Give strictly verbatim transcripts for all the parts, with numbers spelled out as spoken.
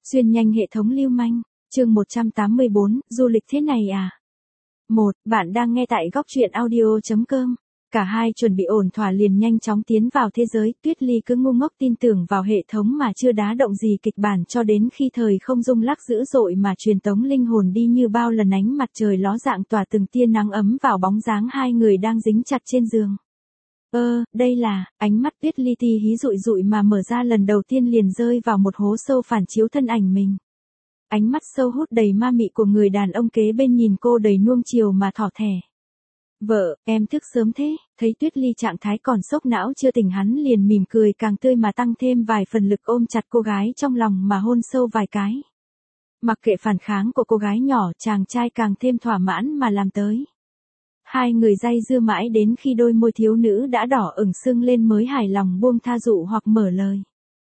Xuyên nhanh hệ thống lưu manh, chương một trăm tám mươi bốn, du lịch thế này à? một. Bạn đang nghe tại góc truyện audio chấm com. Cả hai chuẩn bị ổn thỏa liền nhanh chóng tiến vào thế giới, Tuyết Ly cứ ngu ngốc tin tưởng vào hệ thống mà chưa đá động gì kịch bản cho đến khi thời không rung lắc dữ dội mà truyền tống linh hồn đi như bao lần ánh mặt trời ló dạng tỏa từng tia nắng ấm vào bóng dáng hai người đang dính chặt trên giường. Ơ, đây là, ánh mắt Tuyết Ly tí hí rụi rụi mà mở ra lần đầu tiên liền rơi vào một hố sâu phản chiếu thân ảnh mình. Ánh mắt sâu hút đầy ma mị của người đàn ông kế bên nhìn cô đầy nuông chiều mà thỏ thẻ. Vợ, em thức sớm thế, thấy Tuyết Ly trạng thái còn sốc não chưa tỉnh hắn liền mỉm cười càng tươi mà tăng thêm vài phần lực ôm chặt cô gái trong lòng mà hôn sâu vài cái. Mặc kệ phản kháng của cô gái nhỏ, chàng trai càng thêm thỏa mãn mà làm tới. Hai người day dưa mãi đến khi đôi môi thiếu nữ đã đỏ ửng sưng lên mới hài lòng buông tha dụ hoặc mở lời.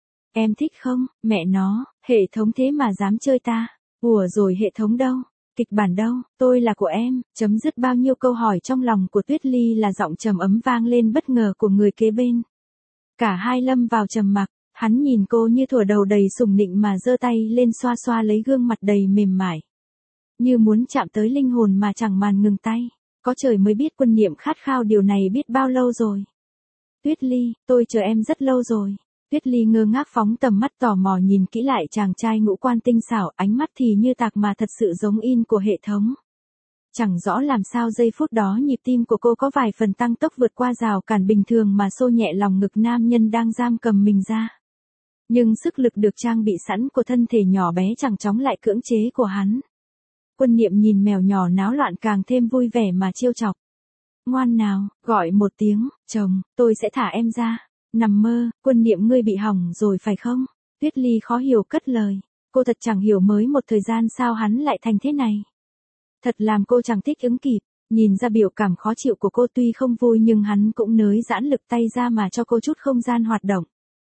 Em thích không, mẹ nó, hệ thống thế mà dám chơi ta. Ủa rồi hệ thống đâu? Kịch bản đâu? Tôi là của em. Chấm dứt bao nhiêu câu hỏi trong lòng của Tuyết Ly là giọng trầm ấm vang lên bất ngờ của người kế bên. Cả hai lâm vào trầm mặc, hắn nhìn cô như thuở đầu đầy sủng nịnh mà giơ tay lên xoa xoa lấy gương mặt đầy mềm mại. Như muốn chạm tới linh hồn mà chẳng màn ngừng tay. Có trời mới biết Quân Niệm khát khao điều này biết bao lâu rồi. Tuyết Ly, tôi chờ em rất lâu rồi. Tuyết Ly ngơ ngác phóng tầm mắt tò mò nhìn kỹ lại chàng trai ngũ quan tinh xảo, ánh mắt thì như tạc mà thật sự giống in của hệ thống. Chẳng rõ làm sao giây phút đó nhịp tim của cô có vài phần tăng tốc vượt qua rào cản bình thường mà xô nhẹ lòng ngực nam nhân đang giam cầm mình ra. Nhưng sức lực được trang bị sẵn của thân thể nhỏ bé chẳng chóng lại cưỡng chế của hắn. Quân Niệm nhìn mèo nhỏ náo loạn càng thêm vui vẻ mà trêu chọc. Ngoan nào, gọi một tiếng, chồng, tôi sẽ thả em ra. Nằm mơ, Quân Niệm ngươi bị hỏng rồi phải không? Tuyết Ly khó hiểu cất lời. Cô thật chẳng hiểu mới một thời gian sao hắn lại thành thế này. Thật làm cô chẳng thích ứng kịp. Nhìn ra biểu cảm khó chịu của cô tuy không vui nhưng hắn cũng nới giãn lực tay ra mà cho cô chút không gian hoạt động.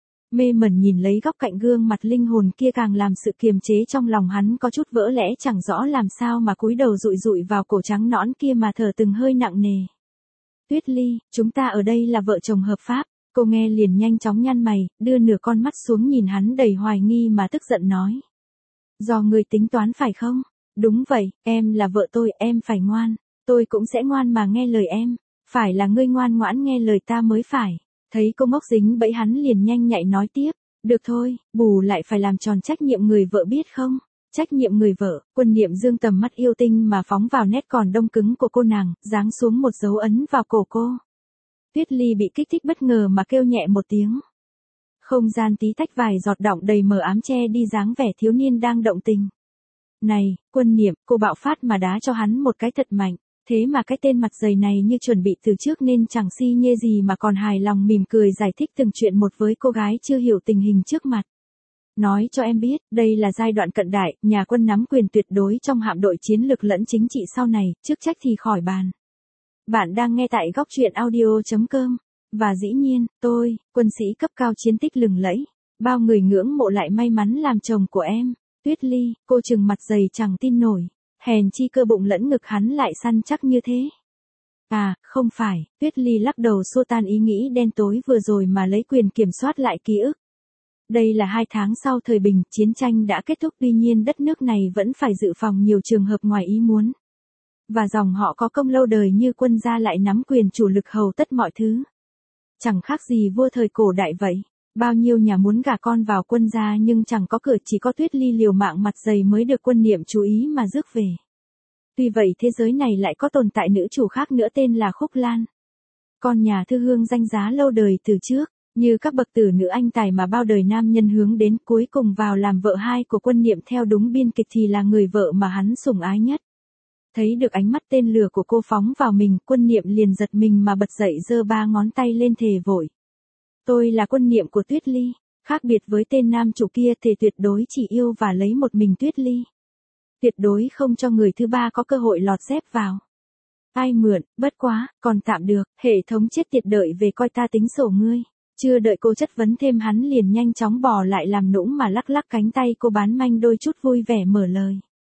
Mê mẩn nhìn lấy góc cạnh gương mặt linh hồn kia càng làm sự kiềm chế trong lòng hắn có chút vỡ lẽ chẳng rõ làm sao mà cúi đầu rụi rụi vào cổ trắng nõn kia mà thở từng hơi nặng nề. Tuyết Ly, chúng ta ở đây là vợ chồng hợp pháp. Cô nghe liền nhanh chóng nhăn mày, đưa nửa con mắt xuống nhìn hắn đầy hoài nghi mà tức giận nói. Do người tính toán phải không? Đúng vậy, em là vợ tôi, em phải ngoan. Tôi cũng sẽ ngoan mà nghe lời em. Phải là ngươi ngoan ngoãn nghe lời ta mới phải. Thấy cô ngốc dính bẫy hắn liền nhanh nhạy nói tiếp. Được thôi, bù lại phải làm tròn trách nhiệm người vợ biết không? Trách nhiệm người vợ, Quân Niệm dương tầm mắt yêu tinh mà phóng vào nét còn đông cứng của cô nàng, giáng xuống một dấu ấn vào cổ cô. Tuyết Ly bị kích thích bất ngờ mà kêu nhẹ một tiếng. Không gian tí tách vài giọt đọng đầy mờ ám che đi dáng vẻ thiếu niên đang động tình. Này, Quân Niệm, cô bạo phát mà đá cho hắn một cái thật mạnh. Thế mà cái tên mặt dày này như chuẩn bị từ trước nên chẳng si nhê gì mà còn hài lòng mỉm cười giải thích từng chuyện một với cô gái chưa hiểu tình hình trước mặt. Nói cho em biết, đây là giai đoạn cận đại, nhà Quân nắm quyền tuyệt đối trong hạm đội chiến lược lẫn chính trị sau này, chức trách thì khỏi bàn. Bạn đang nghe tại góc truyện audio chấm com. Và dĩ nhiên, tôi, quân sĩ cấp cao chiến tích lừng lẫy. Bao người ngưỡng mộ lại may mắn làm chồng của em. Tuyết Ly, cô trừng mặt dày chẳng tin nổi. Hèn chi cơ bụng lẫn ngực hắn lại săn chắc như thế. À, không phải, Tuyết Ly lắc đầu xua tan ý nghĩ đen tối vừa rồi mà lấy quyền kiểm soát lại ký ức. Đây là hai tháng sau thời bình, chiến tranh đã kết thúc tuy nhiên đất nước này vẫn phải dự phòng nhiều trường hợp ngoài ý muốn. Và dòng họ có công lâu đời như Quân gia lại nắm quyền chủ lực hầu tất mọi thứ. Chẳng khác gì vua thời cổ đại vậy. Bao nhiêu nhà muốn gả con vào Quân gia nhưng chẳng có cửa, chỉ có Tuyết Ly liều mạng mặt dày mới được Quân Niệm chú ý mà rước về. Tuy vậy thế giới này lại có tồn tại nữ chủ khác nữa tên là Khúc Lan. Con nhà thư hương danh giá lâu đời từ trước, như các bậc tử nữ anh tài mà bao đời nam nhân hướng đến cuối cùng vào làm vợ hai của Quân Niệm theo đúng biên kịch thì là người vợ mà hắn sủng ái nhất. Thấy được ánh mắt tên lửa của cô phóng vào mình, Quân Niệm liền giật mình mà bật dậy giơ ba ngón tay lên thề vội. Tôi là Quân Niệm của Tuyết Ly, khác biệt với tên nam chủ kia thì tuyệt đối chỉ yêu và lấy một mình Tuyết Ly. Tuyệt đối không cho người thứ ba có cơ hội lọt dép vào. Ai mượn, bất quá, còn tạm được, hệ thống chết tiệt đợi về coi ta tính sổ ngươi. Chưa đợi cô chất vấn thêm hắn liền nhanh chóng bỏ lại làm nũng mà lắc lắc cánh tay cô bán manh đôi chút vui vẻ mở lời.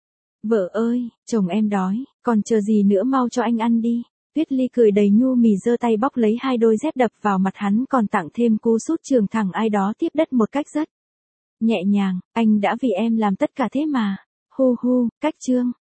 Vợ ơi, chồng em đói, còn chờ gì nữa mau cho anh ăn đi. Tuyết Ly cười đầy nhu mì giơ tay bóc lấy hai đôi dép đập vào mặt hắn còn tặng thêm cú sút trường thẳng ai đó tiếp đất một cách rất Nhẹ nhàng, anh đã vì em làm tất cả thế mà. Hu hu, cách chương.